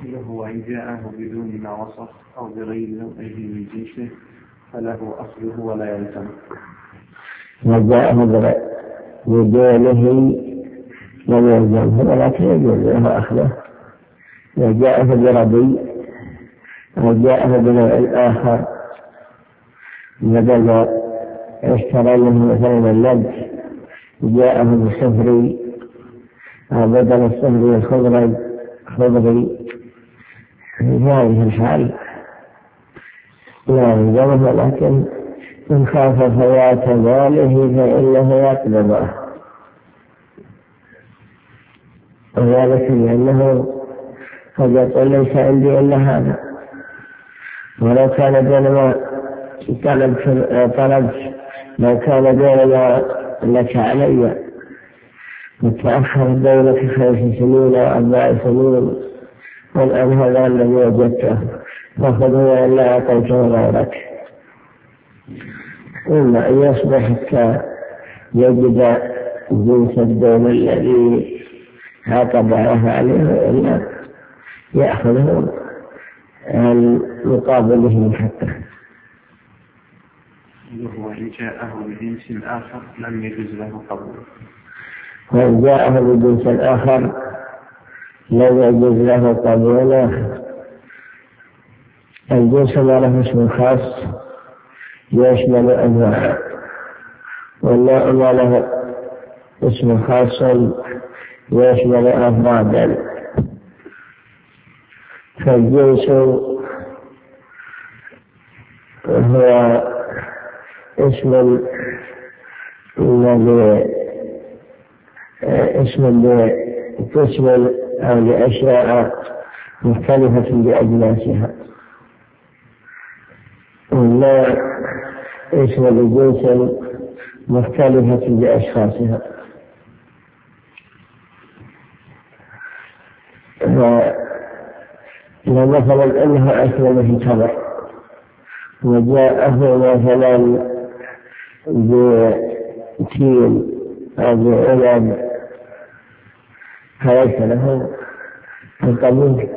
وإن جاءه بدون ما وصف أو بغير نوعه من جنسه فله أصله ولا يلزم. وجاءه بدونه لم يلزمه ولكن يجوز له أخذه. وجاءه بربي وجاءه بنوع آخر بدل ما اشترى منه مثلا اللبس جاءه بصفري أو بدل الصفري الخضري في هذه الحال لا يلزمه، لكن إن خاف فوات ماله فإنه يقبضه، وذلك لأنه قد يقول ليس عندي إلا هذا، ولو كان دون ما طلبت لو كان دون ما لك علي وتأخر بينك 5 سنين أو 4 سنين والآن هذا الذي وجدته فخذه إلا أعطيته غيرك. إما أن يصبح حتى يجد جنس الدين الذي عقد عليه إلا يأخذه عن مقابله حتى. وإن جاءه بجنس آخر لم يجوز له قبوله. وإن جاءه بجنس آخر لم يجوز له قبوله. الجنس ما له اسم خاص يشمل أنواع، والنوع ما له اسم خاص يشمل أفرادا. فالجنس هو اسم تشمل أو لأشياء مختلفة بأجناسها، ولا اسم لجنس مختلفة بأشخاصها. مثلا أنه أسلم في تمر وجاءه مثلا بتين أو بعنب فليس له القبول،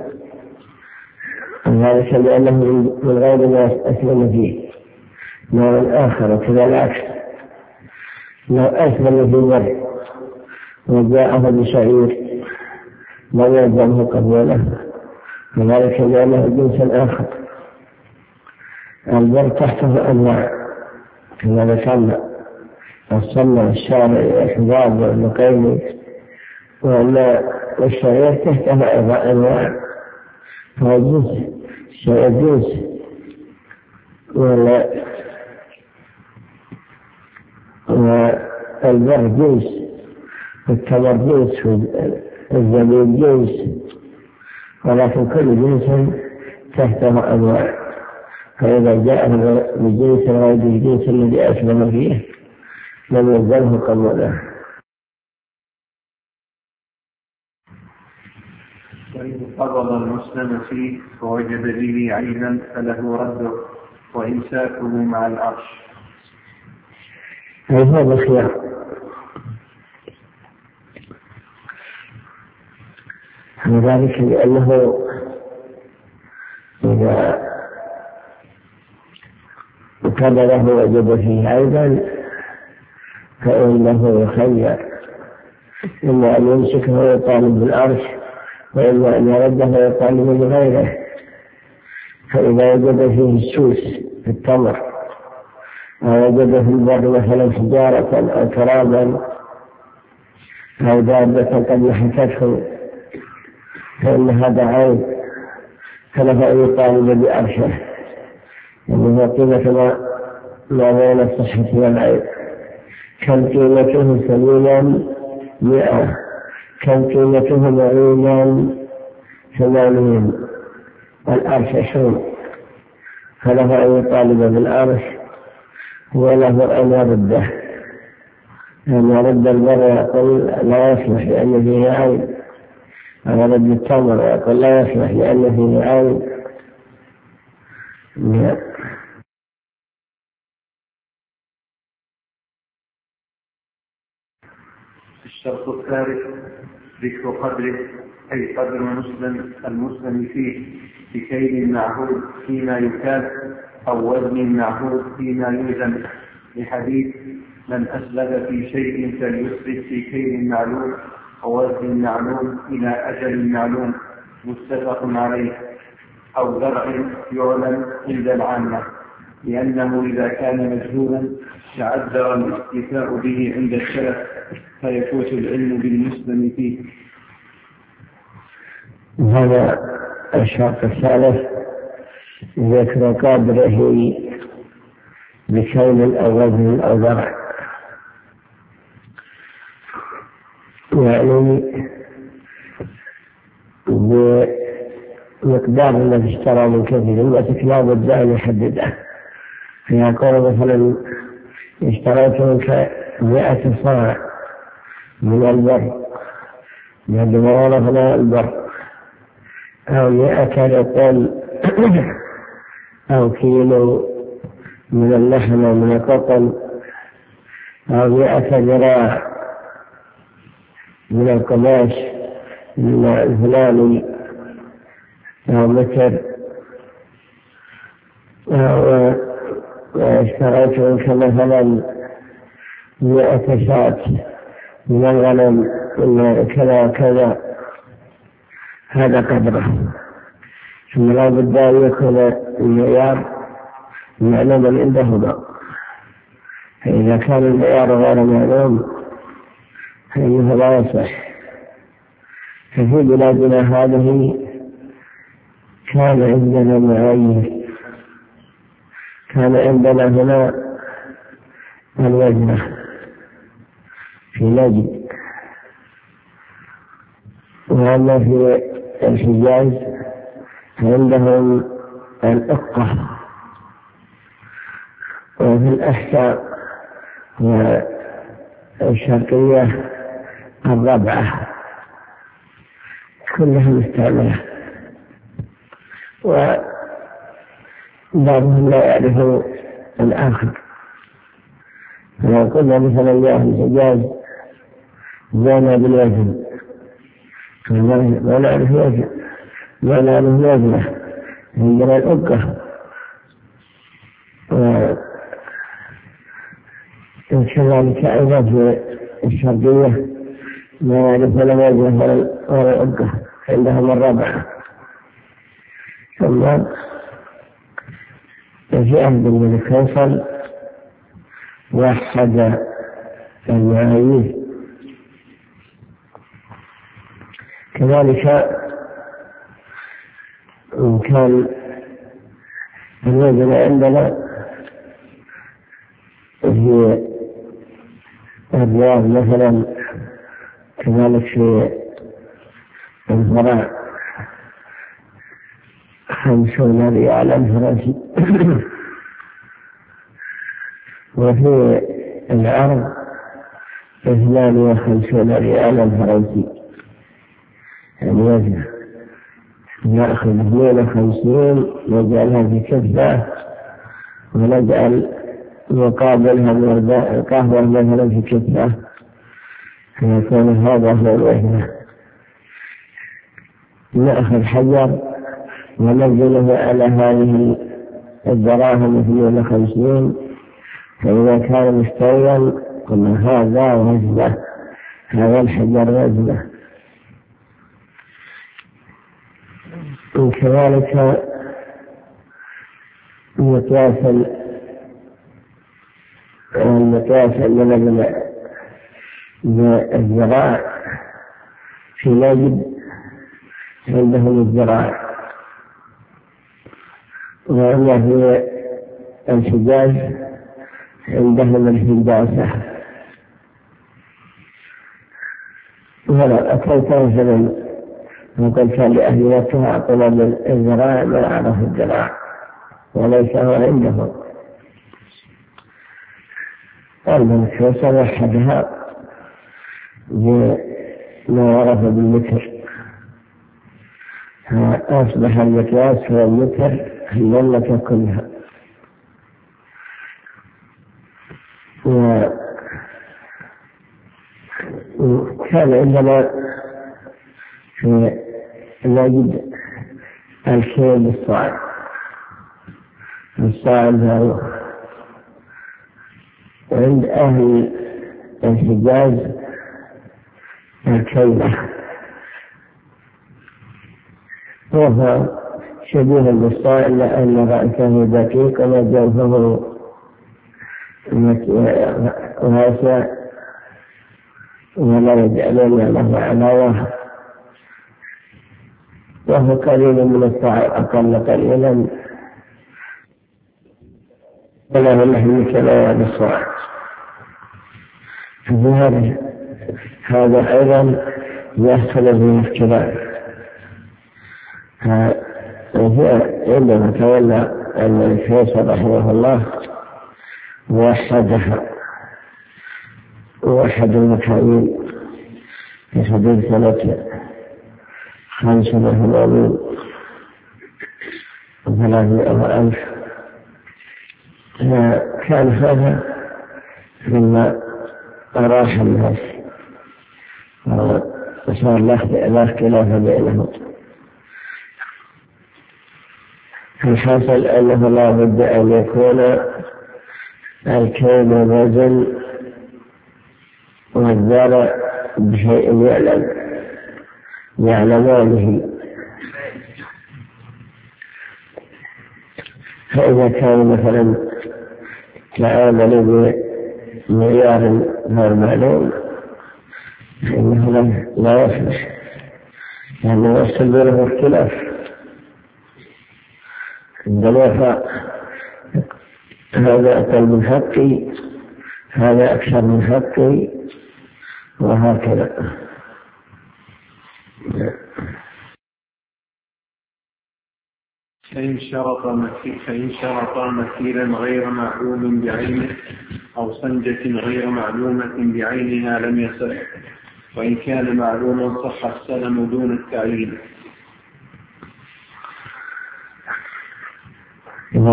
وذلك لأنه من غير ما أسلم فيه نوع آخر. وكذا العكس، لو أسلم في مر وجاءه بشعير لم يلزمه قبوله، وذلك لأنه جنس آخر. البر تحته أنواع كما ذكرنا، الصلة والشارع والحباب والمقيم، والشعير تحته أيضا أنواع، فهو جنس الشعير جنس، والبر جنس، والتمر جنس، والزبيب جنس، ولكن كل جنس تحته أنواع. فإذا جاء بجنس غير الجنس الذي أسلم فيه لم يلزمه قبوله. وإن قبض المسلم فيه فوجد به عيبا فله رده وإمساكه مع العرش. هذا الخيار، وذلك لأنه إذا قبله وجد فيه عيبا فإنه يخير، إما أن يمسكه ويطالب بالعرش، وإما أن يرده ويطالب بغيره. فإذا وجد فيه السوس في التمر أو وجد في البر مثلا حجارة أو ترابا أو دابة قد نحتته فإن هذا عيب، فله أن يطالب بعرشه، يعني هو قيمة ما بين الصحة والعيب. كم قيمته سليما 100، كم قيمته معينا 80، والعرش 20، فله أن يطالب بالعرش وله أن يرده، أن يرد البر ويقول لا يصلح لأن فيه عيب، أو يرد التمر ويقول لا يصلح لأن فيه عيب. الشرط الثالث ذكر قدره أي قدر المسلم فيه بكيل معهود فيما يكال أو وزن معهود فيما يوزن، لحديث من أسلب في شيء فليسلب في كيل معلوم ووزن معلوم إلى أجل معلوم، متفق عليه. أو زرع يعلم عند العامة، لأنه إذا كان مجهولا تعذر الاستيفاء به عند السلف فيفوت العلم بالمسلم فيه. هذا الشرط الثالث ذكر قدره بكيل أو وزن أو زرع، يعني بمقدار الذي اشترى من كثير المسك لا بد أن يحدده. فيقول مثلا اشتريت منك 100 صاع من البر بعد ما عرفنا البر، أو 100 رطل أو كيلو من اللحم ومن القطن، أو 100 ذراع من القماش الفلاني، أو متر، أو اشتريت منك مثلا 100 شاة من الغنم من كذا وكذا، هذا قدره. ثم لا بد أن يكون المعيار معلوما عندهما، فإذا كان المعيار غير معلوم فإنه لا يصح. ففي بلادنا هذه كان عندنا معايير، كان عندنا هنا الوزنة في نجد، وأما في الحجاز عندهم الأقة، وفي الأحساء والشرقية الربعة، كلها مستعملة، وبعضهم لا يعرف الآخر. فلو قلنا مثلا يا الحجاز زينا بالوزن ما نعرف وزن، ما نعرف وزنه، عندنا الأقة. وكذلك أيضا في الشرقية ما يعرف ولا وزنه ولا الأقة، عندهم الربعة. ثم في عهد الملك فيصل وحد المعايير. كذلك إن كان الوزن عندنا في الرياض مثلا، كذلك في الزراع 50 ريالا فرنسي، وفي العرض 52 ريالا فرنسي، يعني وزنه نأخذ 52 نجعلها في كفة، ونجعل مقابلها القهوة مثلا في كفة، فيكون هذا هو الوزن. نأخذ حجر وننزله على هذه الدراهم 52، فإذا كان مستويا قلنا هذا وزنه، هذا الحجر وزنه. وكذلك المقياس عندنا بالزراع في نجد عندهم الزراع، وأما في الحجاز عندهم الهندسة. ولا أتيت مثلا وقلت لأهل مكة أعطنا بالزراع ما أعرف الزراع، وليس هو عندهم. الملك فيصل وحدها بما عرف بالمتر، فأصبح المقياس هو المتر في المملكة كلها. وكان عندنا نجد الكيل بالصاع. الصاع هذا عند أهل الحجاز الكيلة، وهو شبيه بالصاع إلا أن رأسه دقيق وجوفه واسع ولا يجعلون له علاوة، وهو قليل من الصاع، أقل قليلا ولا لحم كلا بالصاع. هذا أيضا يحصل به اختلاف. عندما تولى الفيصل رحمه الله وحد المكاين في حدود سنة 5,300 كان هذا مما أراح الناس وصار لا اختلاف بينهم. الحاصل أنه لا بد أن يكون الكيل والوزن والزرع بشيء يعلمانه. فإذا كان مثلا تعامل بمعيار غير معلوم فإنه لا يصلح، لأنه يحصل بينه اختلاف. عندما هذا أقل من حقي، هذا أكثر من حقي، وهكذا. فإن شرط مثيلا غير معلوم بعينه أو سنجة غير معلومة بعينها لم يصح، وإن كان معلوما صح السلم دون التعيين. إذا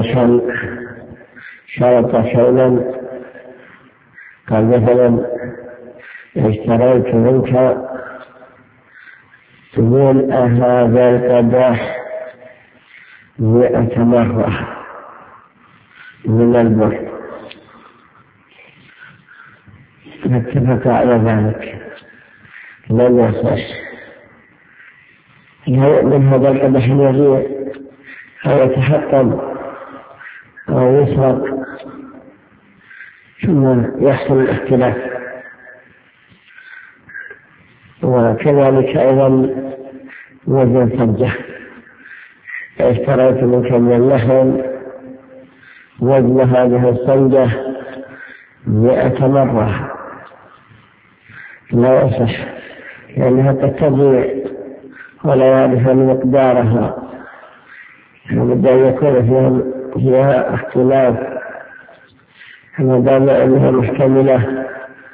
شرط شيئا، قال مثلا اشتريت منك تقول هذا القداح 100 مرة من البر، اتفق على ذلك لم يصح. من هذا القدح الذي أو يتحطم أو يسرق ثم يحصل الاختلاف. وكذلك أيضا وزن سجة، اشتريت منك من اللحم وزن هذه السجة 100 مرة، لا يصح، لأنها تضيع ولا يعرف مقدارها، لابد أن يكون فيها اختلاف. ما دام أنها محتملة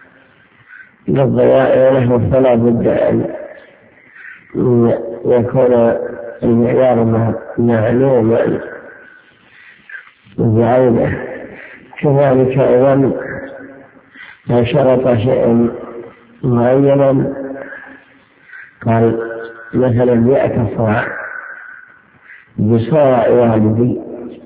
للضياع له، فلا بد أن يكون المعيار معلوما بعينه. كذلك أيضا لو شرط شيئا معينا، قال مثلا 100 صاع بصاع والدي،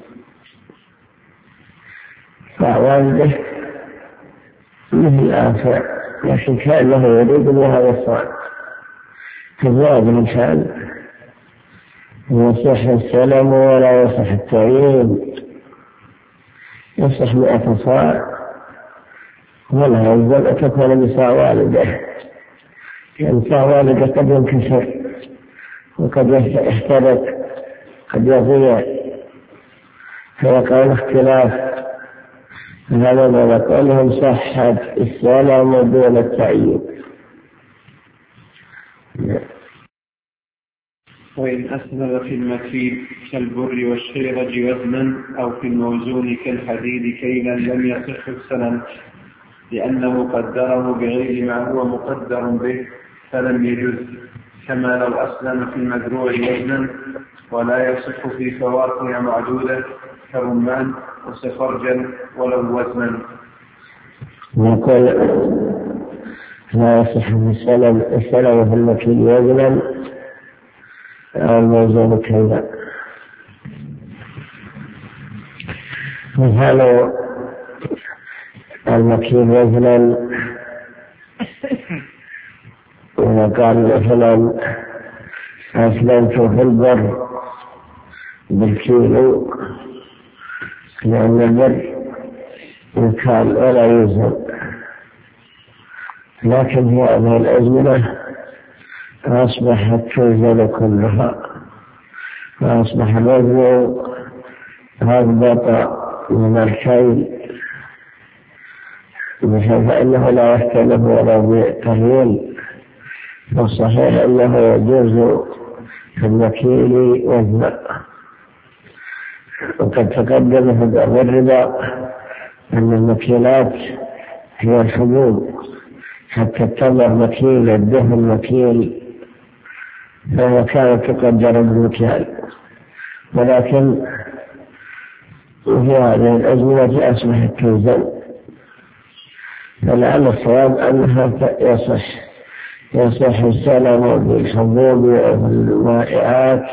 صاع والده مثل آخر، لكن كأنه يريد بهذا الصاع، فزاد الإنسان يصح السلم ولا يصح التعيين. يصح 100 صاع ولا يلزم أن تكون بصاع والده، لأن صاع والده قد ينكسر وقد يحترق، قد يضيع، فيقع الاختلاف. هذا ما نقولهم صحة السلم دون التعيين. وإن أسند في المكيل كالبر والشيرج وزنا أو في الموزون كالحديد كيلا لم يصح السلم، لأنه قدره بغير ما هو مقدر به فلم يجز، كما لو أسلم في المدروع وزنا ولا يصح في فواكه معدودة كرمان وسفرجل ولو وزنا. نقول لا يصح السلم في المكيل وزنا أو الموزون كيلا. مثال المكيل وزنا، إذا قال مثلا أسلمت في البر بالكيلو، لأن البر يكال ولا يوزن، لكن في هذه الأزمنة أصبحت توزن كلها، فأصبح الوزن أضبط من الكيل، بحيث أنه لا يختلف ولا بالتغيير. فالصحيح أنه يجوز في المكيل وزنا. وقد تقدم في باب الربا أن المكيلات هي الحبوب، حتى التمر مكيل، الدهن مكيل، فهو كانت تقدر بالمكيال، ولكن في هذه الأزمنة أصبحت توزن. فلعل الصواب أنها يصح السلم بالحبوب والمائعات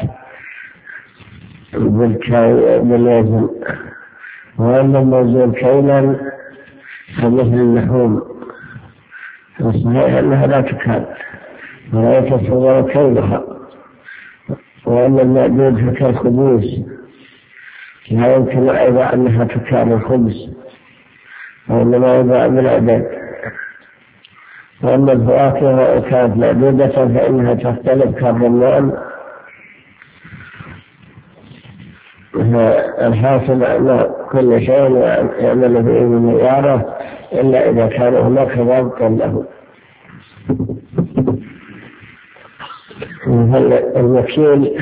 بالوزن. وأما الموزون كيلا فمثل اللحوم، فالصحيح أنها لا تكال ولا يتصور كيلها. وأما المعدود فكالخبز، لا يمكن أيضا أنها تكال الخبز، وإنما يباع بالعدد. وأما الفواكه كانت معدودة فإنها تختلف كالرمان. الحاصل أن كل شيء يعمل فيه بمعياره إلا إذا كان هناك ضابط له. المكيل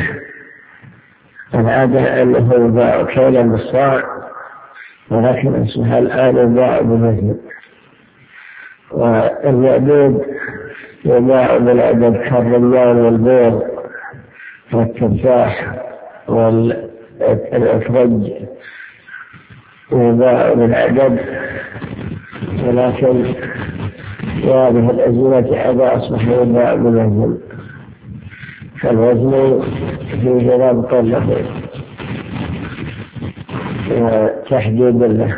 العادة أنه يباع كيلا بالصاع، ولكن أصبح الآن يباع بمثل. والمعدود يباع بالعدد كالرمان والبيض والتفاح والأفرج، يباع بالعدد. ولكن هذه الأزمنة هذا أصبح يباع بالوزن، فالوزن فيه ضابط له وتحديد له.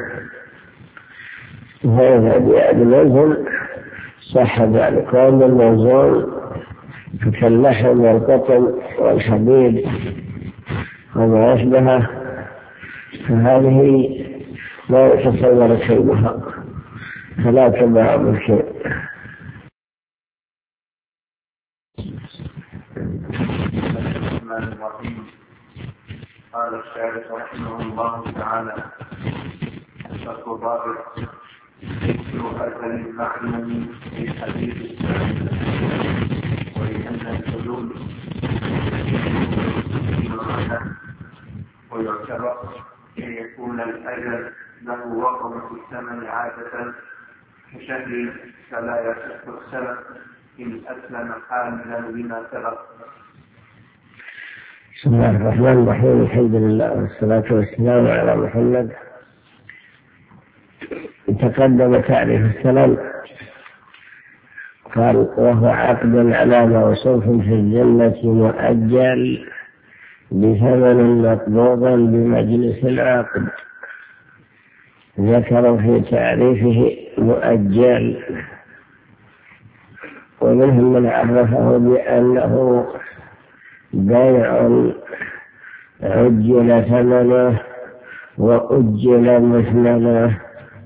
وإذا جاء بالوزن صح ذلك. وأما الموزون كاللحم والقطن والحديد وما أشبهه فهذه لا يتصور كيلها، فلا تباع بالكيل. الرحمن الرحيم. قال الشارح رحمه الله تعالى: الشرط الرابع ذكر أثر المعلوم في حديث السائل، ولأن الحلول ويعتبر أن يكون الأجل له وقع في الثمن عادة كشهر، فلا يصح السلف إن أسلم حاملا بما سبق. بسم الله الرحمن الرحيم. الحمد لله والصلاة والسلام على محمد. تقدم تعريف السلم، قال: وهو عقد على موصوف في الجنة مؤجل بثمن مقبوضا بمجلس العقد. ذكر في تعريفه مؤجل، ومنهم من عرفه بأنه بيع عجل ثمنه وأجل مثمنه،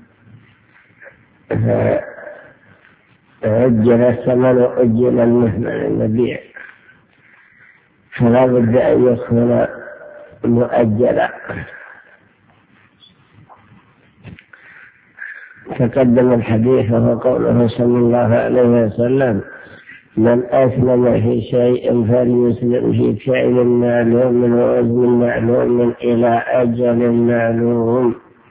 عجل الثمن وأجل المثمن المبيع، فلا بد أن يكون مؤجلا. تقدم الحديث وهو قوله صلى الله عليه وسلم: من أسلم في شيء فليسلم في كيل معلوم ووزن معلوم إلى أجل معلوم.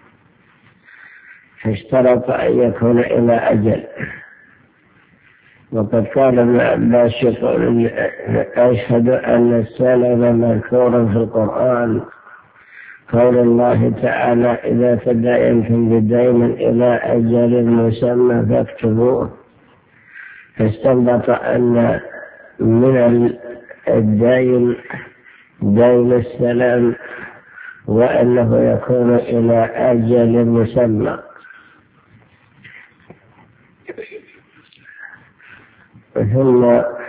فاشترط أن يكون إلى أجل. وقد قال ابن عباس: أشهد أن السلم مذكور في القرآن، قول الله تعالى: إذا تداينتم بدين إلى أجل مسمى فاكتبوه. فاستنبط أن من الدين دين السلام، وأنه يكون إلى أجل مسمى. ثم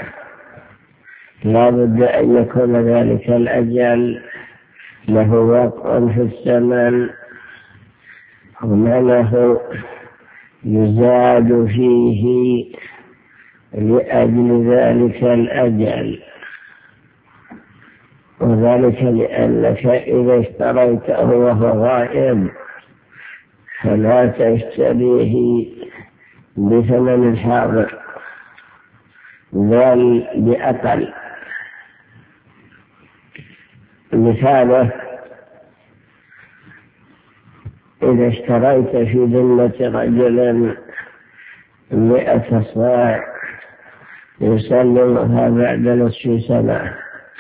لا بد أن يكون ذلك الأجل له وقع في الثمن، ومعناه يزاد فيه لأجل ذلك الأجل، وذلك لأنك إذا اشتريته وهو غائب فلا تشتريه بثمن الحاضر بل بأقل. مثاله إذا اشتريت في ذمة رجل 100 صاع يسلمها بعد نصف سنة،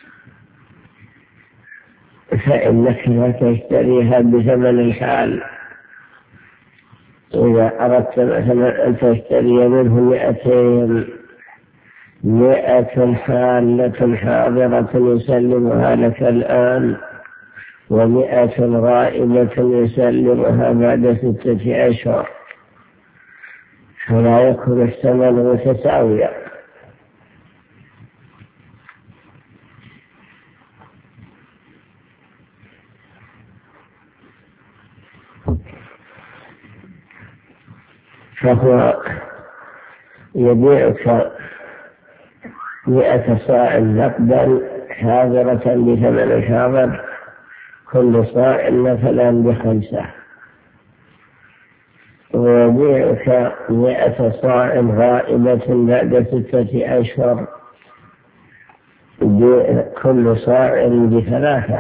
فإنك لا تشتريها بثمن الحال. إذا أردت مثلا أن تشتري منه 100 حالة حاضرة يسلمها لك الآن، 100 غائبة يسلمها بعد 6 أشهر، فلا يكون الثمن متساويا. فهو يبيعك 100 صاع نقدا حاضرة بثمن الحاضر، كل صاع مثلا ب5، ويبيعك 100 صاع غائبة بعد 6 أشهر كل صاع ب3.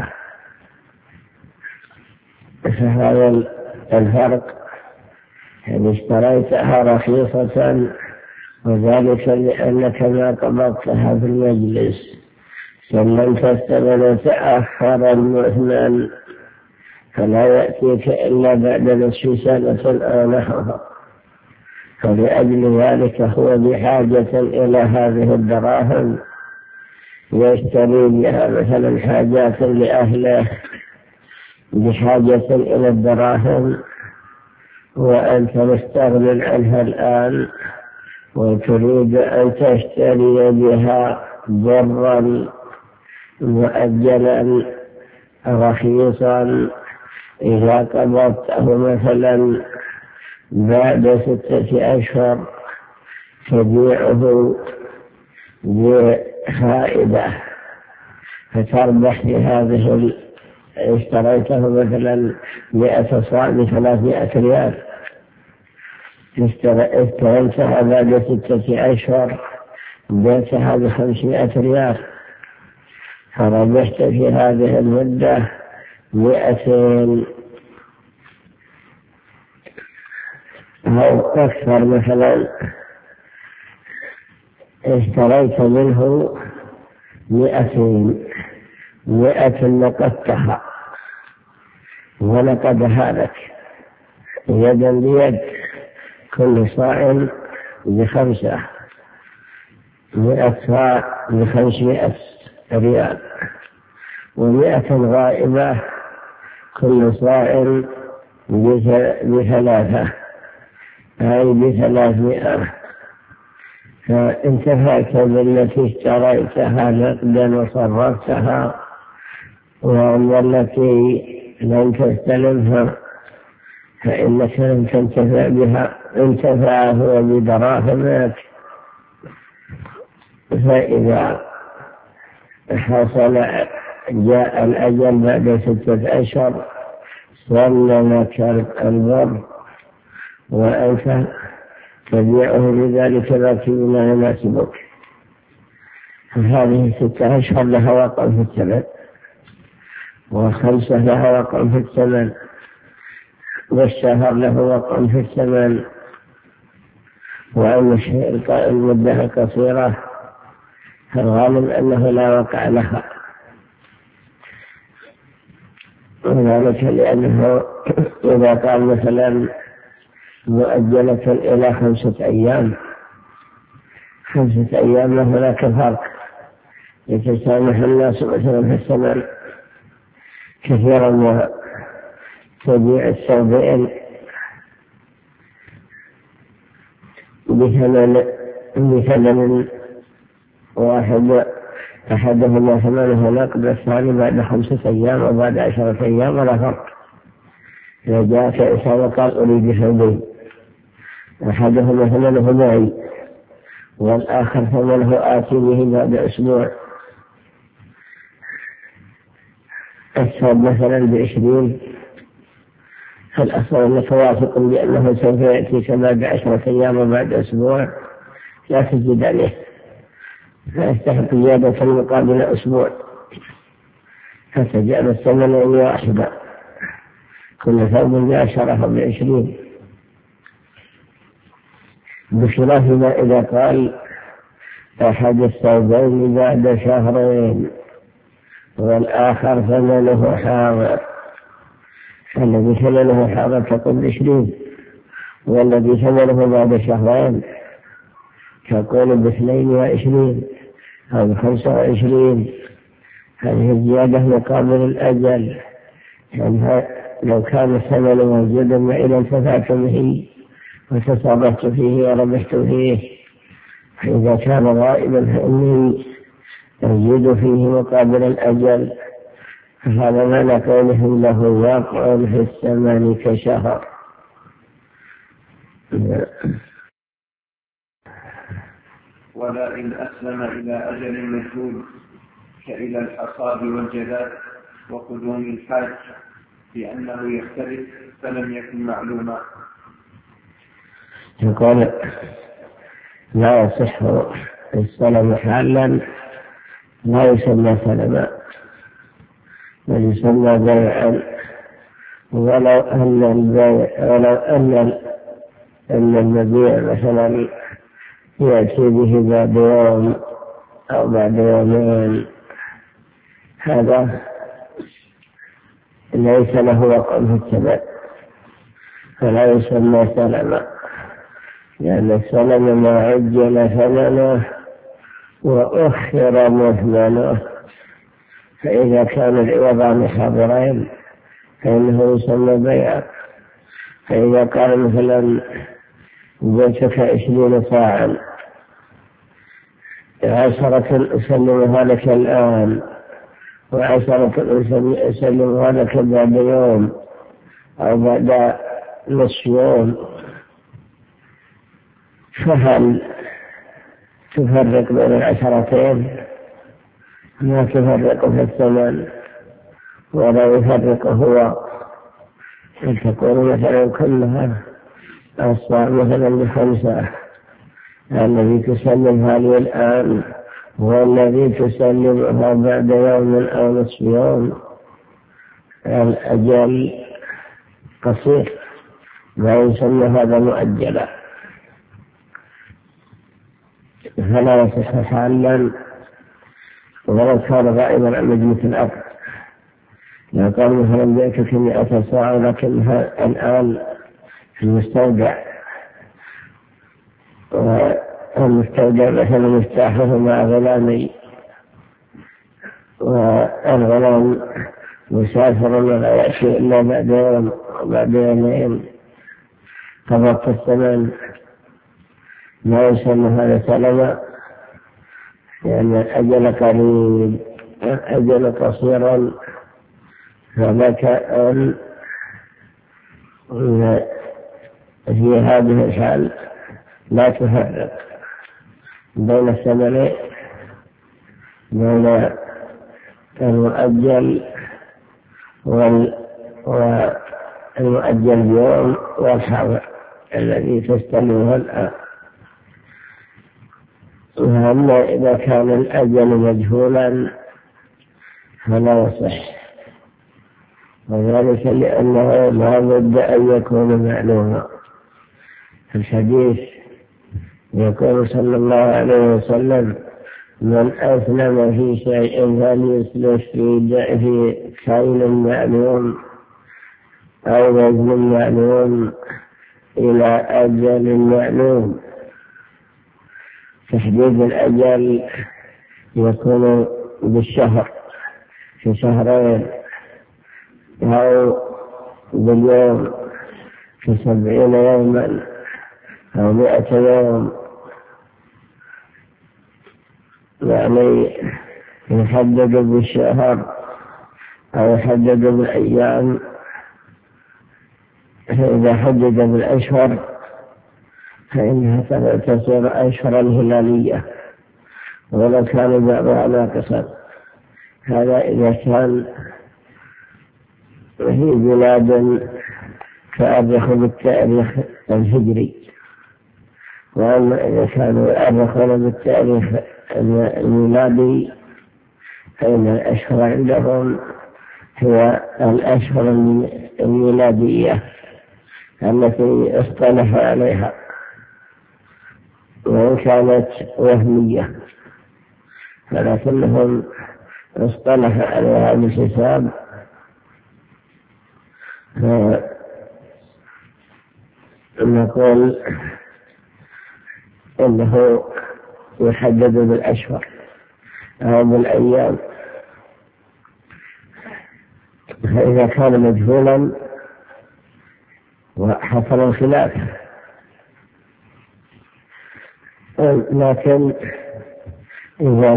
فهذا الفرق، يعني اشتريتها رخيصة، وذلك لأنك ما قبضتها في المجلس، سلمت الثمن تأخر المؤمن فلا يأتيك إلا بعد نصف سنة أو نحوها، فلأجل ذلك هو بحاجة إلى هذه الدراهم، يشتري بها مثلا حاجات لأهله، بحاجة إلى الدراهم، وأنت مستغل عنها الآن وتريد أن تشتري بها ضرا مؤجلا رخيصا. إذا قبضته مثلا بعد 6 أشهر تبيعه بفائدة فتربح في هذه. اشتريته مثلا 100 صاع ب300 ريال، اشتريتها بعد 6 أشهر بيتها ب500 ريال، فربحت في هذه المدة 200 أو أكثر. مثلا اشتريت منه 200 نقدتها ونقدها لك يدا بيد، كل صاع ب5، 100 صاع ب500 ريال، و100 غائبة كل صاع ب3، أي ب300. فانتفعت بالتي اشتريتها نقدا وصرفتها، وأما التي لم تستلمها فإنك لم تنتفع بها، انتفع هو بدراهمك. فإذا حصل جاء الأجل بعد 6 أشهر سلمك البر، وأنت تبيعه بذلك الوقت بما يناسبك. هذه 6 أشهر لها وقع في الثمن، و5 لها وقع في الثمن، والشهر له وقع في الثمن. وأما الشيء المدة قصيرة فالغالب أنه لا وقع لها، وذلك لأنه إذا قال مثلا مؤجلة إلى 5 أيام، 5 أيام له هناك فرق يتسامح الناس مثلا في الثمن كثيرا ما تبيع الثوبين بثمن واحد، أحدهما ثمنه نقد الثاني بعد 5 أيام وبعد 10 أيام ولا فرق. إذا جاءك إنسان وقال أريد ثوبين، أحدهما ثمنه معي والآخر ثمنه آتي به بعد أسبوع، الثوب مثلا ب20، فالأصل أنك واثق بأنه سوف يأتيك بعد 10 أيام وبعد أسبوع لا تزيد عليه، فيستحق زيادة مقابل أسبوع، فتجعل الثمن واحدا، كل ثوب ب10 أو ب20، بخلاف ما إذا قال أحد الثوبين بعد 2 شهر والآخر ثمنه حاضر، الذي ثمنه حاضر تقول 20، والذي ثمنه بعد 2 شهر تقول ب22 أو ب25. هذه الزيادة مقابل الأجل، يعني لو كان الثمن موجودا وإذا انتفعت به وتصرفت فيه وربحت فيه، فإذا كان غائبا فإني أزيد فيه مقابل الأجل، فهذا ما نقوله له واقع في الثمن كشهر. ولا إن أسلم إلى أجل مجهول كإلى الحصاد والجذاب وقدوم الحاج لأنه يختلف فلم يكن معلوما. يقول لا يصح السلم حالا، لا يسمى سلما بل يسمى بيعا، ولو أن المبيع مثلا يأتي به بعد يوم أو بعد يومين، هذا ليس له وقع في الثمن فلا يسمى سلما، لأن السلم ما عجل ثمنه وأخر مثمنه، فإذا كان العوضان حاضرين فإنه يسمى بيعا. فإذا قال مثلا بيتك 20 صاعا 10 أسلمها لك الآن و10 أسلمها لك بعد يوم أو بعد نصف يوم، فهل تفرق بين ال10؟ ما تفرق في الثمن ولا يفرق هو، تكون مثلا كلها أصبع مثلا ب5، الذي تسلمها لي الآن والذي تسلمها بعد يوم أو نصف يوم، الأجل قصير، لا يسمى هذا مؤجلا، فلا يصح حالا ولو كان غائبا عن مجلس العقد. لو قال مثلا بيتك 100 صاع لكنها الآن في المستودع، والمستودع مثلا مفتاحه مع غلامي والغلام مسافر ولا يأتي إلا بعد يوم وبعد يومين، قبضت الثمن، لا يسمى هذا سلما، لأن الأجل قريب، الأجل قصيرا، فلك أن في هذه الحال لا تفرق بين الثمن، بين المؤجل والمؤجل بيوم والحاضر الذي تستلمه الآن. وأما إذا كان الأجل مجهولا فلا يصح، وذلك لأنه لا بد أن يكون معلوما. في الحديث يقول صلى الله عليه وسلم: من أسلم في شيء فليسلف في كيل معلوم أو وزن معلوم إلى أجل معلوم. تحديد الأجل يكون بالشهر في شهرين أو باليوم في 70 يوما أو 100 يوم، يعني يحدد بالشهر أو يحدد بالأيام. فإذا حدد بالأشهر فإنها تصير أشهرا هلالية ولو كان بعضها ناقصا. هذا إذا كان في بلاد تؤرخ بالتاريخ الهجري، وأما إذا كانوا يؤرخون بالتاريخ الميلادي فإن الأشهر عندهم هي الأشهر الميلادية التي اصطلح عليها، وإن كانت وهمية ولكنهم اصطلح عليها بالحساب. نقول إنه يحدد بالأشهر أو بالأيام. فإذا كان مجهولا وحصل الخلاف، لكن إذا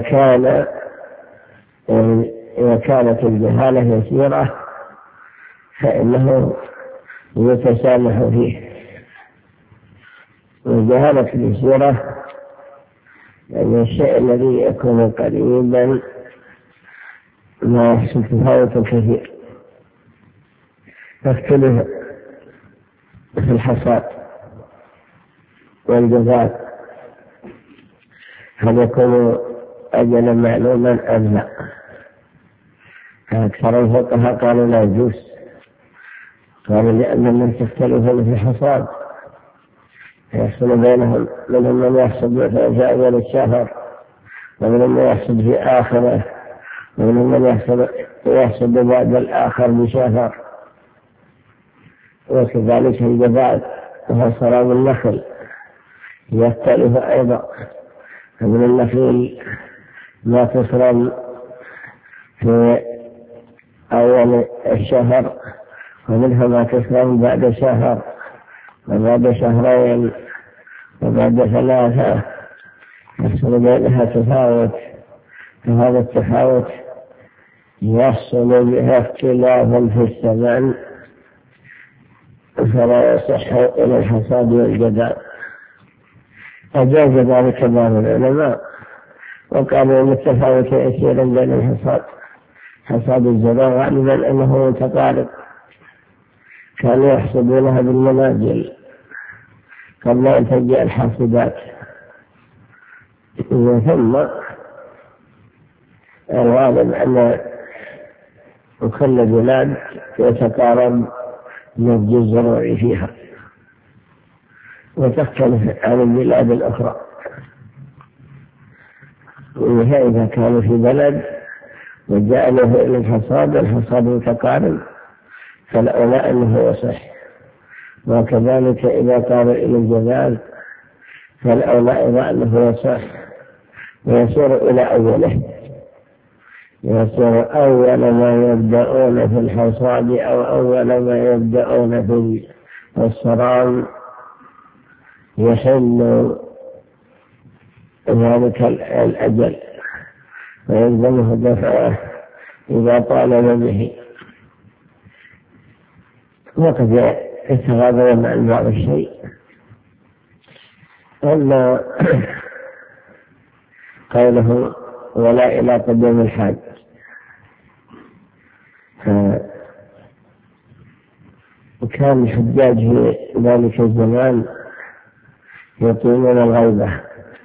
كانت الجهالة يسيرة فإنه يتسامح فيه. والجهالة اليسيرة يعني الشيء الذي يكون قريبا ما يحصل تفاوت كثير، يختلف في الحصاد والجزاء، هل يكون أجلا معلوما أم لا؟ أكثر الفقهاء قالوا لا يجوز، قالوا لأن الناس يختلفون في الحصاد، يحصل بينهم منهم من يحصد في أول الشهر، ومنهم من يحصد في آخره، ومنهم من يحصد بعد الآخر بشهر. وكذلك الجبال وهو صراب النخل يختلف أيضا، فمن النخيل ما تصرم في أول الشهر، ومنها ما تصرم بعد شهر وبعد شهرين وبعد 3، يحصل بينها تفاوت. فهذا التفاوت يحصل بها اختلاف في الثمن، فلا يصح إلى الحصاد والجداء. أجاز ذلك بعض العلماء وقالوا أن التفاوت يسير بين الحصاد، حصاد الزرع غالبا أنه متقارب، كانوا يحسبونها بالمنازل قبل أن تجيء الحاصدات. ثم الغالب أن كل بلاد يتقارب نضج الزروع فيها وتختلف عن البلاد الأخرى. فإذا كانوا في بلد وجاء له إلى الحصاد متقارب فالأولى أنه يصح، وكذلك إذا قام إلى الجبال فالأولى أيضا أنه يصح ويصير إلى أوله، يصير أول ما يبدأون في الحصاد أو أول ما يبدأون في الصرام يحل ذلك الأجل ويلزمه دفعه إذا طالب به. وقد يتغاضون عن بعض الشيء. أما قوله ولا إلى قدوم الحاج، وكان الحجاج في ذلك الزمان يطيلون الغيبة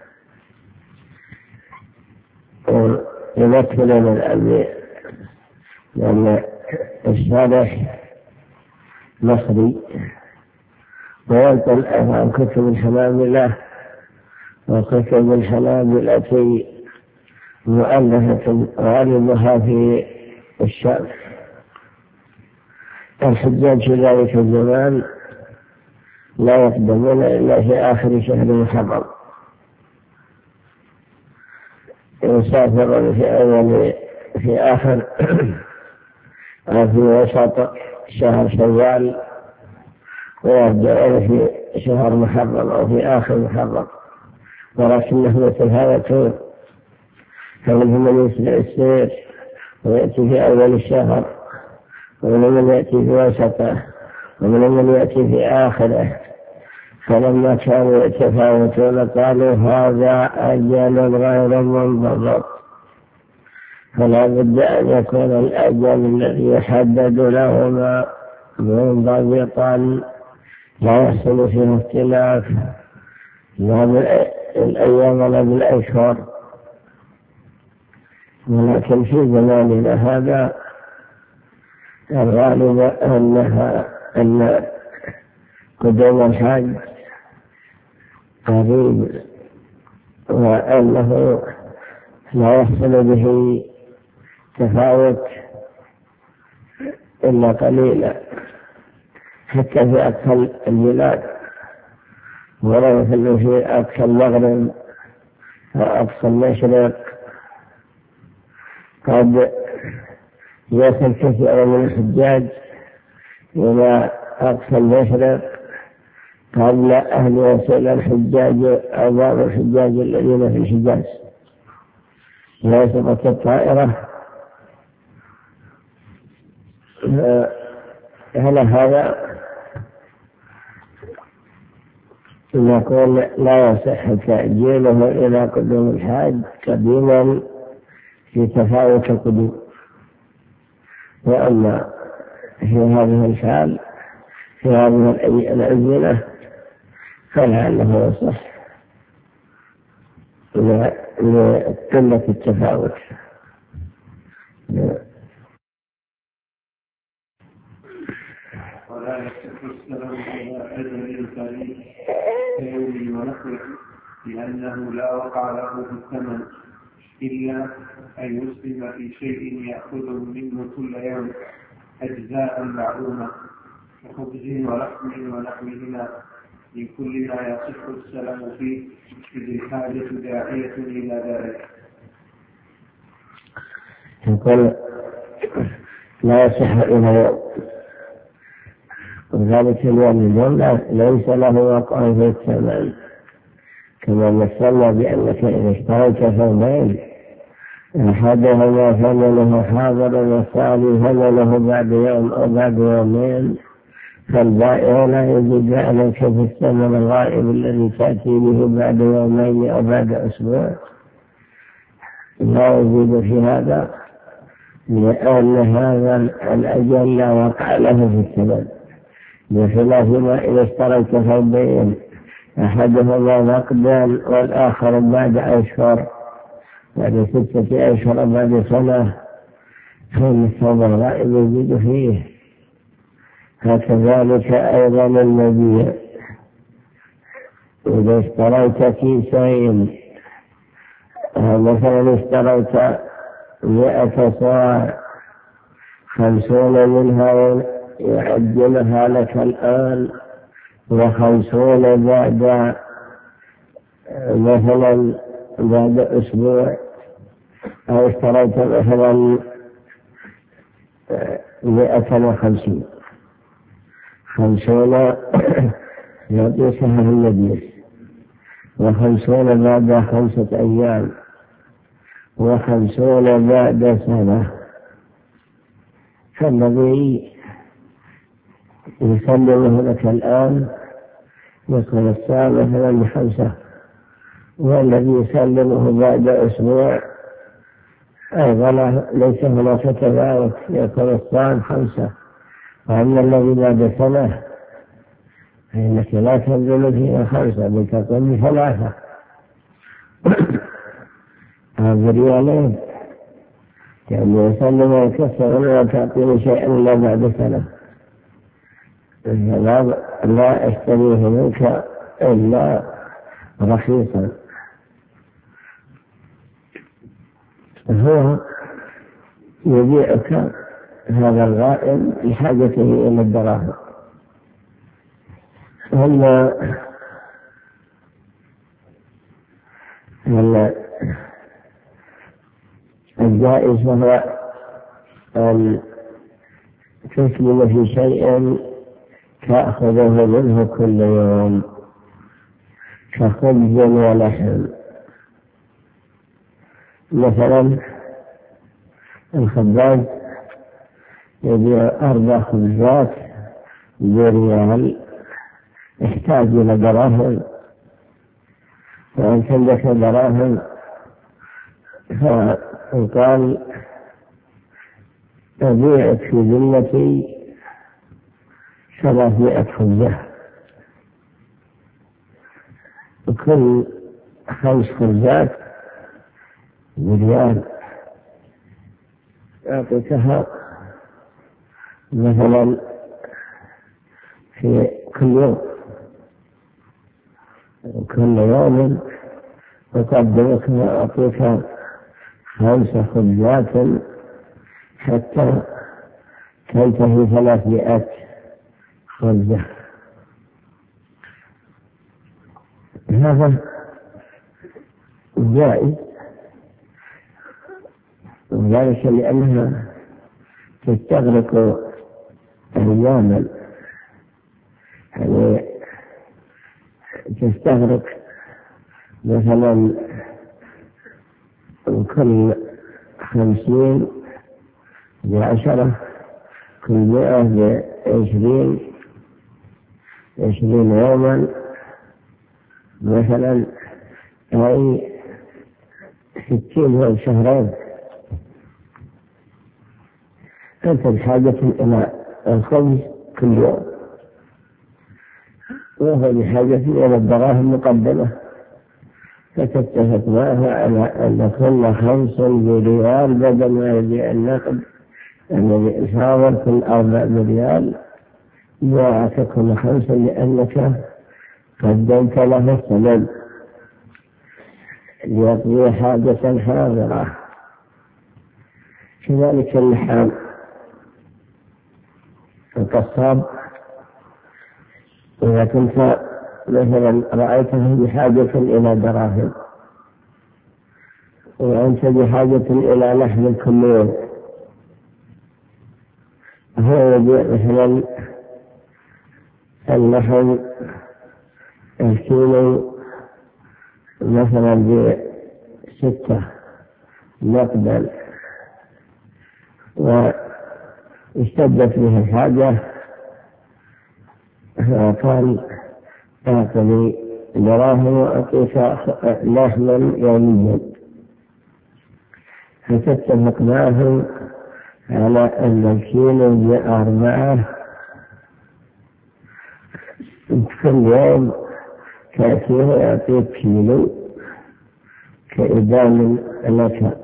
ويمثلون الأنبياء، لأن الشارح مصري وينقل عن كتب الحنابلة وكتب الحنابلة مؤلفة غالبها في الشام. الحجاج في ذلك الزمان لا يقدمون إلا في آخر شهر محرم، يسافر في آخر أو في وسط شهر شوال ويرجع في شهر محرم أو في آخر محرم، ولكنه مثل هذا طول، فمنهم من يسرع السير ويأتي في أول الشهر، ومنهم من يأتي في وسطه، ومنهم من يأتي في آخره. فلما كانوا يتفاوتون قالوا هذا أجل غير منضبط، فلا بد أن يكون الأجل الذي يحدد لهما منضبطا لا يحصل فيه اختلاف لا بالأيام ولا بالأشهر. ولكن في زماننا هذا الغالب أن قدوم الحج قريب، وأنه لا يحصل به تفاوت إلا قليلا، حتى في أقصى البلاد، ولا مثل في أقصى المغرب وأقصى المشرق قد يصل كثير من الحجاج إلى أقصى المشرق قبل أن يصل الحجاج أو بعض الحجاج الذين في الحجاز. يسقط الطائرة على هذا نقول لا يصح تأجيله إلى قدوم الحاج قديما في تفاوت القدوم. وأما في هذه الحال في هذه الأزمنة فلعله يصح لقلة التفاوت. ولا يصح السلام إلى أجل قريب كيوم ونحوه، لأنه لا وقع له بالثمن إلا أن يسلم في شيء يأخذ منه كل يوم أجزاء معلومة كخبز ولحم ونحوهما من كل ما يصح السلام فيه، إذ الحاجة داعية إلى ذلك. يقول لا يصح إلى يوم، وذلك اليوم ليس له وقع في الثمن، كما مثلنا بأنك إذا اشتريت ثوبين أحدهما ثمنه حاضر والثاني ثمنه بعد يوم أو بعد يومين، فالبائع لا يجد عليك في الثمن الغائب الذي تأتي به بعد يومين أو بعد أسبوع، لا يزيد في هذا، لأن هذا الأجل لا وقع له في الثمن، بخلاف ما إذا اشتريت ثوبين أحدهما نقدا والآخر بعد أشهر، بعد 6 أشهر بعد سنة، فإن الثوب الغائب يزيد فيه. فكذلك أيضا النبي إذا اشتريت كيسين، مثلا اشتريت 100 صاع 50 منها يعجلها لك الآن، و50 بعد مثلا بعد أسبوع، أو اشتريت مثلا 150 50 يقيسها في المجلس، و50 بعد 5 أيام، و50 بعد سنة. فالذي يسلمه لك الآن يكون الساعة مثلا 5، والذي يسلمه بعد أسبوع أيضا ليس هناك تفاوت، يكون الساعة 5. وأما الذي بعد سنة فإنك لا تنزل فيها 5 بل تكون 3 هذا ريالين، يعني يسلم ويكسر ولا تعطيني شيئا إلا بعد سنة، لا أشتريه منك إلا رخيصا. هو يبيعك هذا الغائب لحاجته إلى الدراهم. أما الجائز هو أن تسلم في شيء تأخذه منه كل يوم كخبز ولحم. مثلا الخباز يبيع 4 خبزات بريال، يحتاج إلى دراهم، وأن عندك دراهم فقال أبيعك في ذمتي 300 خبزة، وكل 5 خبزات بريال، أعطيتها مثلا في كل يوم أقدمك وأعطيك 5 خبزات حتى تنتهي 300 خبزة. هذا جائز، وذلك لأنها تستغرق أياما، يعني تستغرق مثلا كل 50 ب10، كل 100 ب20 يوما مثلا، أي 60 يوم، شهرين. أنت بحاجة إلى الخبز كل يوم، وهو بحاجة إلى الدراهم مقدمة، فتتفق معها على أن كل 5 بريال بدل ما يبيع النقد الذي يصادر كل 4 بريال، باعك كل 5 لأنك قدمت له الثمن ليقضي حاجة حاضرة. كذلك اللحام، القصاب إذا كنت مثلا رأيته بحاجة إلى دراهم وأنت بحاجة إلى لحم كل يوم، هو يبيع مثلا اللحم الكيلو مثلا ب6 نقدا، واشتدت به الحاجة فقال أعطني دراهم وأعطيك لحما يوميا، فتتفق معه على أن الكيلو ب4 كل يوم تأتيه ويعطيك كيلو كإدام لك.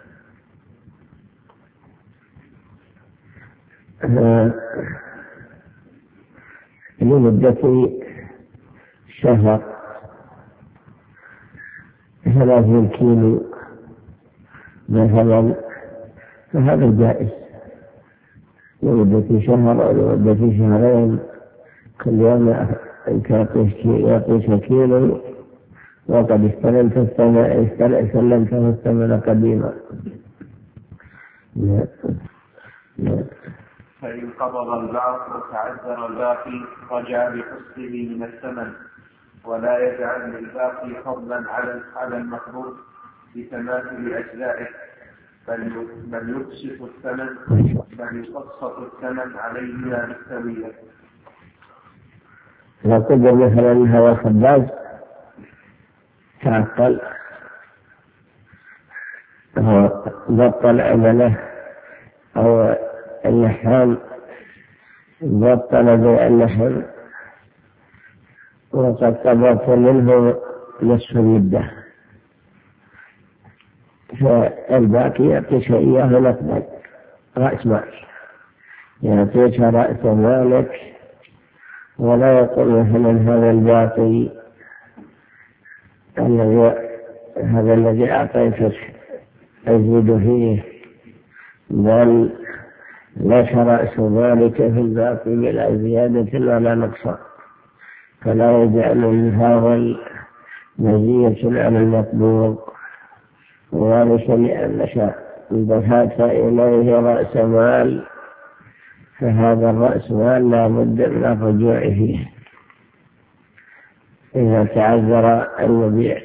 لمدة شهر 30 كيلو مثلا، فهذا جائز لمدة شهر أو لمدة شهرين، كل يوم يعطيك كيلو وقد سلمته الثمن قديما. فإن قبض البعض وتعذر الباقي رجع بحصه من الثمن، ولا يجعل للباقي فضلا على المقبوض بتماثل أجزائه، بل يقسط الثمن عليها بالسوية. لو قدر مثلا هذا الخباز تعطل أو بطل عمله، أو اللحام بطل بيع اللحم وقد قضت منه نصف المدة، فالباقي يعطيك إياه نقدا رأس مال، يعطيك رأس مالك، ولا يقول مثلا هذا الباقي هذا الذي أعطيتك أزيد فيه، بل لك رأس ذلك في الباقي بلا زيادة ولا نقصان، فلا يجعل هذا مزية على المطلوب، وذلك لأنك دفعت إليه رأس مال فهذا الرأس مال لا بد من الرجوع فيه إذا تعذر المبيع.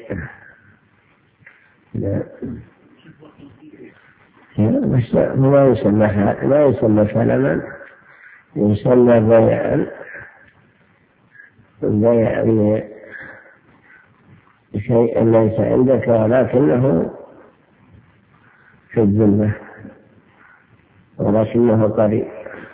بس ما يسمى سلما، يسمى بيعا. البيع شيء ليس عندك ولكنه في الذمة ولكنه قريب.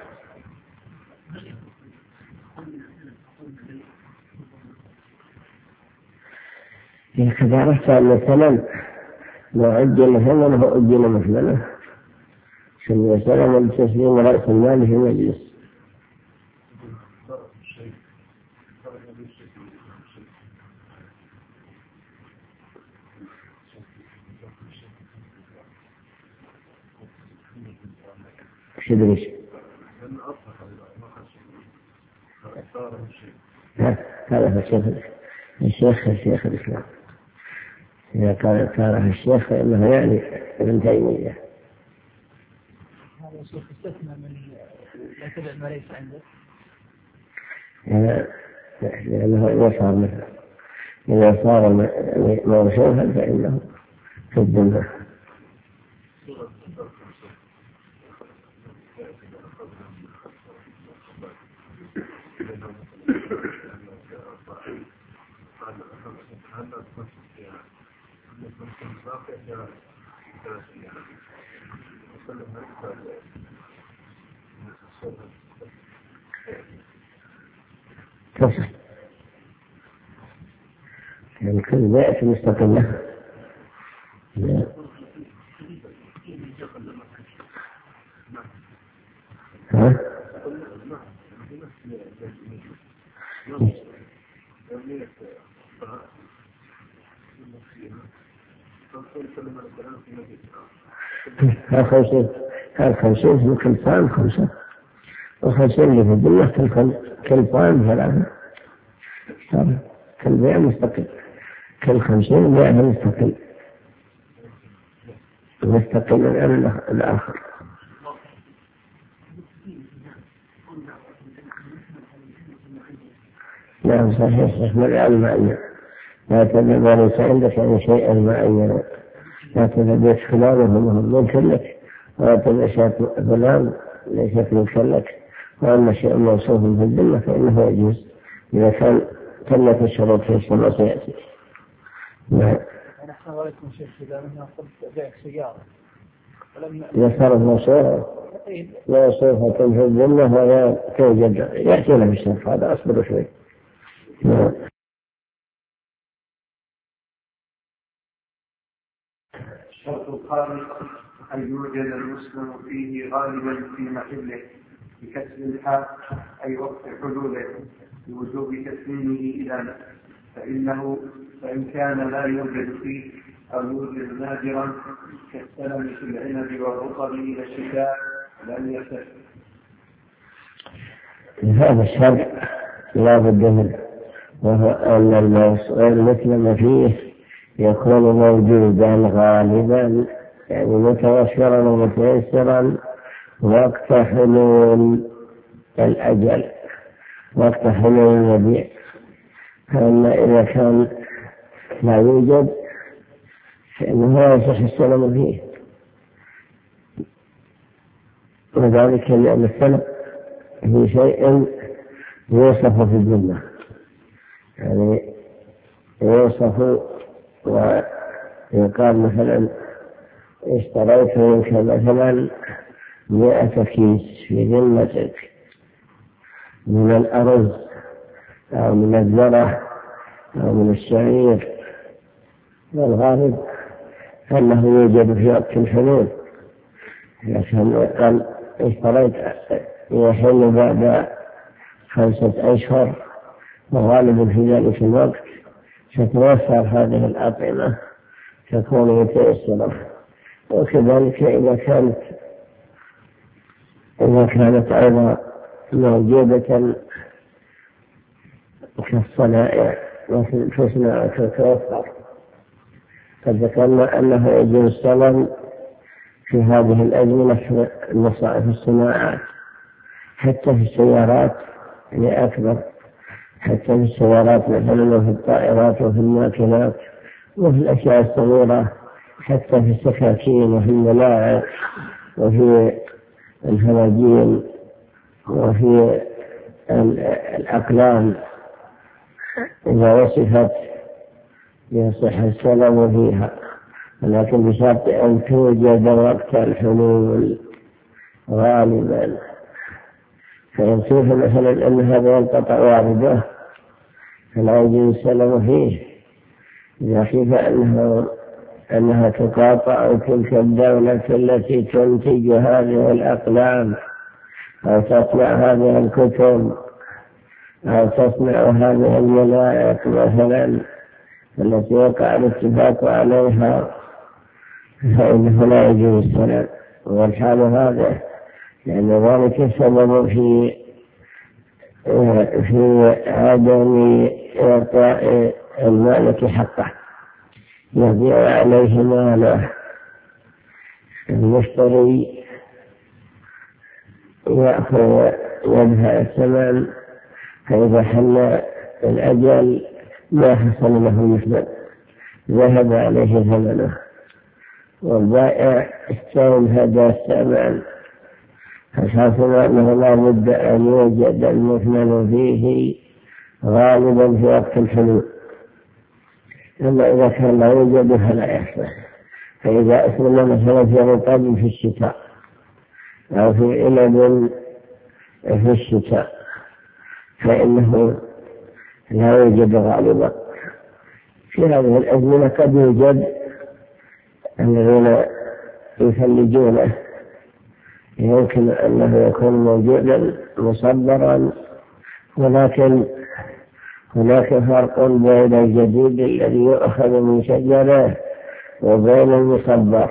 إذا عرفت أن السلم لو عجل ثمنه أجل مثمنه سلم لتسليم رأس المال في مجلس. شدريش هذا الشيخ الإسلام إذا كان تعرف الشيخ فإنه يعني ابن تيمية. هذا الشيخ استثنى من لا تبع ما ليس عنده لأنه إذا صار موصوفا فإنه في الذمة. تصل يعني كل بيئة مستقلة. الخمسين في كل فان 5 و50 اللي في الدنيا كل فان 3. كل بيع مستقل، كل 50 بيع مستقل عن الآخر. نعم صحيح يحمل على المعنى. لا تبع ما ليس عندك يعني شيئا معينا، لا تبع بيت فلان وهم ملك لك، ولا تبع شاة فلان ليست ملك لك. وأما شيء موصوف في الذمة فإنه يجوز إذا كان تمت الشروط في السماء سيأتي. نعم. أحسن عليكم شيخ إذا منها قلت بيع سيارة إذا صارت موصوفة في الذمة ولا توجد يأتينا بالشرط هذا أصبر شوي. الشرط الخامس أن يوجد المسلم فيه غالبا في محله بكسر الحاء أي وقت حلوله بوجوب تسليمه إلى فإن كان لا يوجد فيه أو يوجد نادرا كالسلم في العنب والرطب إلى الشتاء لم يصح. هذا الشرط لا بد منه، وهو أن المسلم فيه يكون موجودا غالبا يعني متوفرا ومتيسرا وقت حلول الأجل، وقت حلول المبيع. فأما إذا كان لا يوجد فإنه لا يصح السلم فيه، وذلك لأن السلم هو شيء يوصف في الذمة، يعني يوصف ويقال مثلا اشتريت منك مثلا 100 كيس في ذمتك من الأرز أو من الذرة أو من الشعير، والغالب أنه يوجد في وقت الحلول، لكن قال اشتريت يحل بعد 5 أشهر، وغالب في ذلك الوقت تتوفر هذه الأطعمة تكون متيسرة. وكذلك إذا كانت أيضا موجودة كالصنائع تصنع وتتوفر، قد ذكرنا أنه يجوز السلم في هذه الأزمنة في الصناعات، حتى في السيارات يعني أكبر، حتى في السيارات مثلا وفي الطائرات وفي الماكينات وفي الأشياء الصغيرة، حتى في السكاكين وفي الملاعق وفي الفلاجين وفي الأقلام إذا وصفت يصح السلام فيها، ولكن بشرط أن توجد وقت الحلول غالبا. فإن كيف مثلا أن هذا ينقطع واردة فلا يجوز السلام فيه، إذا كيف أنها تقاطع تلك الدولة التي تنتج هذه الأقلام أو تصنع هذه الكتب أو تصنع هذه الملاعق مثلا التي وقع الاتفاق عليها، فإنه لا يجوز السلام. والحال هذا لأن ذلك سبب في عدم إعطاء المالك حقه، يضيع عليه ماله. المشتري يأخذ يدفع الثمن، فإذا حل الأجل ما حصل له المثل ذهب عليه ثمنه، والبائع استنفد الثمن، فحصل أنه لا بد أن يوجد المثمن فيه غالبا في وقت الحلول، إلا إذا كان لا يوجد فلا يحصل. فإذا أسلم مثلا في رطب في الشتاء أو في إلب في الشتاء فإنه لا يوجد غالبا. في هذه الأزمنة قد يوجد الذين يثلجونه، يمكن أنه يكون موجودا مصبرا، ولكن هناك فرق بين الجديد الذي يؤخذ من شجره وبين المصبر.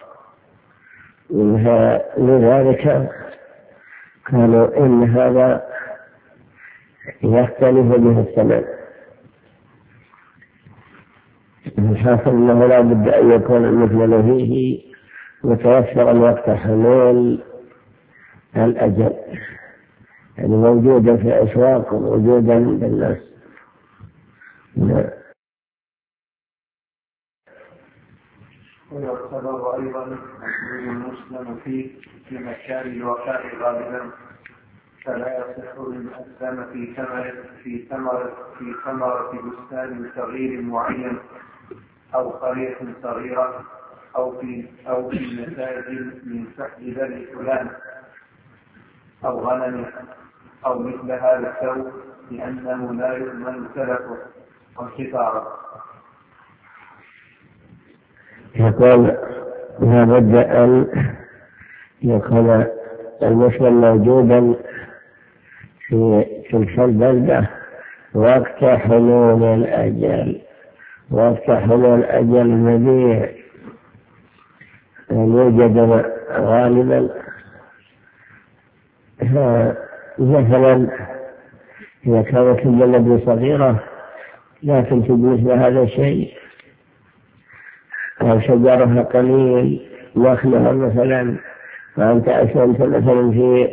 لذلك قالوا إن هذا يختلف به الثمن. الحاصل أنه لا بد أن يكون المثمن فيه متوفرا وقت حلول الأجل، يعني موجودا في الأسواق وموجودا بالناس. ويعتبر أيضا وجود المسلم فيه في مكان الوفاء غالبا، فلا يصح إن أسلم في ثمرة بستان صغير معين أو قرية صغيرة أو في نتاج من فحل بني فلان أو غنم أو مثل هذا الثوب، لأنه لا يؤمن تلفه وانحطاره. يقول لا بد أن يكون المسلم موجودا في تلك البلدة وقت حلول الأجل، وقت حلول الأجل المبيع، يوجد غالبا. مثلا إذا كانت البلد صغيرة لا تنتج مثل هذا الشيء، أو شجرها قليل نخلها مثلا، فأنت أسلمت مثلا في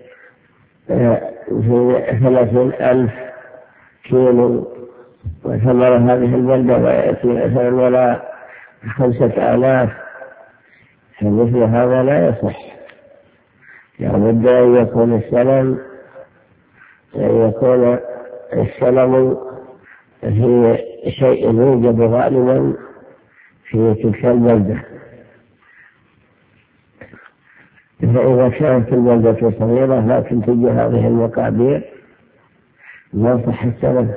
30,000 كيلو، وثمر هذه البلدة ويأتي مثلا ولا 5,000، فمثل هذا لا يصح. لابد أن يكون السلم في شيء يوجد غالبا في تلك البلدة. فإذا كانت البلدة صغيرة لا تنتج هذه المقادير لا صح السلم،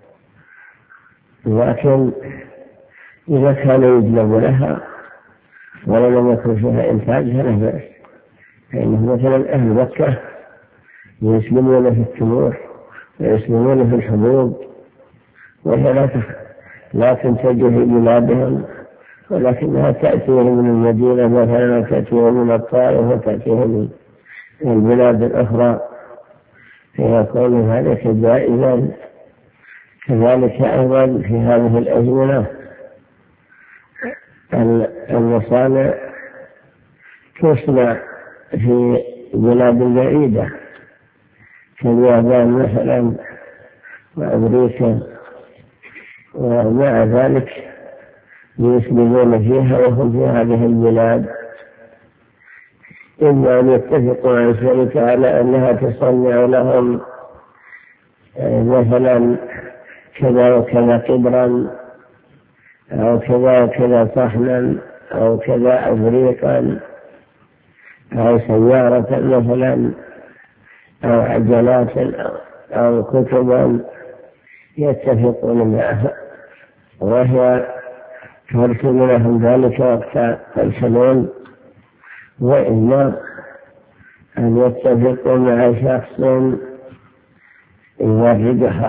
لكن إذا كان يجلب لها ولم يكن فيها إنتاج فلا بأس. فإنه مثلا أهل مكة يسلمون في التمور ويسلمون في الحبوب، وهي لا تنتج في بلادهم، ولكنها تأتيهم من المدينة مثلا، تأتيهم من الطائف وتأتيهم من البلاد الأخرى، فيكون ذلك جائزا. كذلك أيضا في هذه الأزمنة المصانع تصنع في بلاد بعيدة كاليابان مثلا وأمريكا، ومع ذلك يسببون فيها وهم في هذه البلاد، إما أن يتفقوا عن شركة على أنها تصنع لهم مثلا كذا وكذا قدرا أو كذا وكذا صحنا أو كذا أبريقا أو سيارة مثلا أو عجلات أو كتبا، يتفقون معها وهي ترسل لهم ذلك وقت الحلول، وإما أن يتفقوا مع شخص يوردها،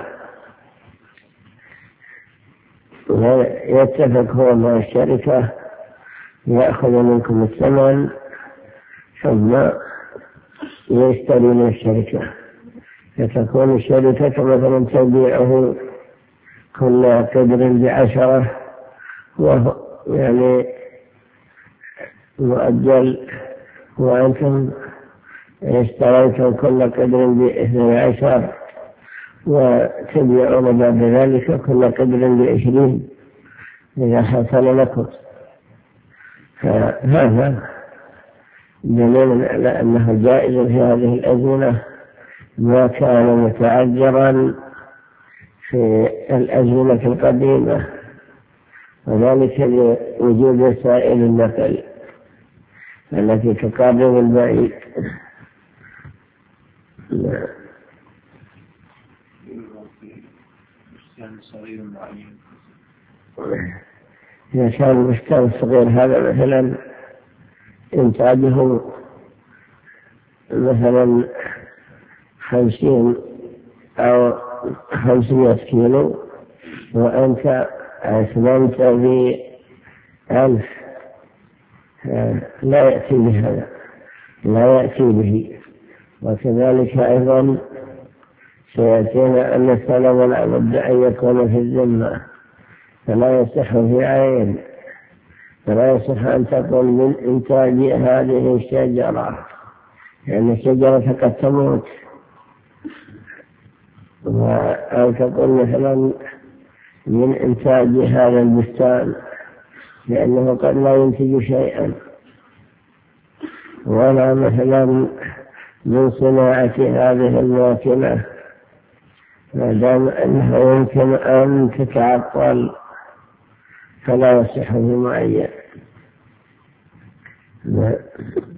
ويتفق هو مع الشركة يأخذ منكم الثمن ثم يشتري من الشركة، فتكون الشركة مثلا تبيعه كل قدر ب10، وهو يعني مؤجل، وأنتم اشتريتم كل قدر ب12 وتبيعون بعد ذلك كل قدر ب20 إذا حصل لكم. فهذا دليل على أنه جائز في هذه الأزمنة ما كان متعذرا في الأزمنة القديمة، وذلك لوجود وسائل النقل التي تقارب البعيد. إذا كان البستان الصغير هذا مثلا إنتاجه مثلا 50 أو 500 كيلو، وأنت أسلمت ب1000، لا يأتي بهذا، لا يأتي به. وكذلك أيضا سيأتينا أن السلام لا بد أن يكون في الذمة، فلا يصح في عين، فلا يصح أن تقول من إنتاج هذه الشجرة، لأن الشجرة قد تموت، أو تقول مثلا من إنتاج هذا البستان، لأنه قد لا ينتج شيئا، ولا مثلا من صناعة هذه الماكنة، ما دام أنه يمكن أن تتعطل فلا يصح في معين.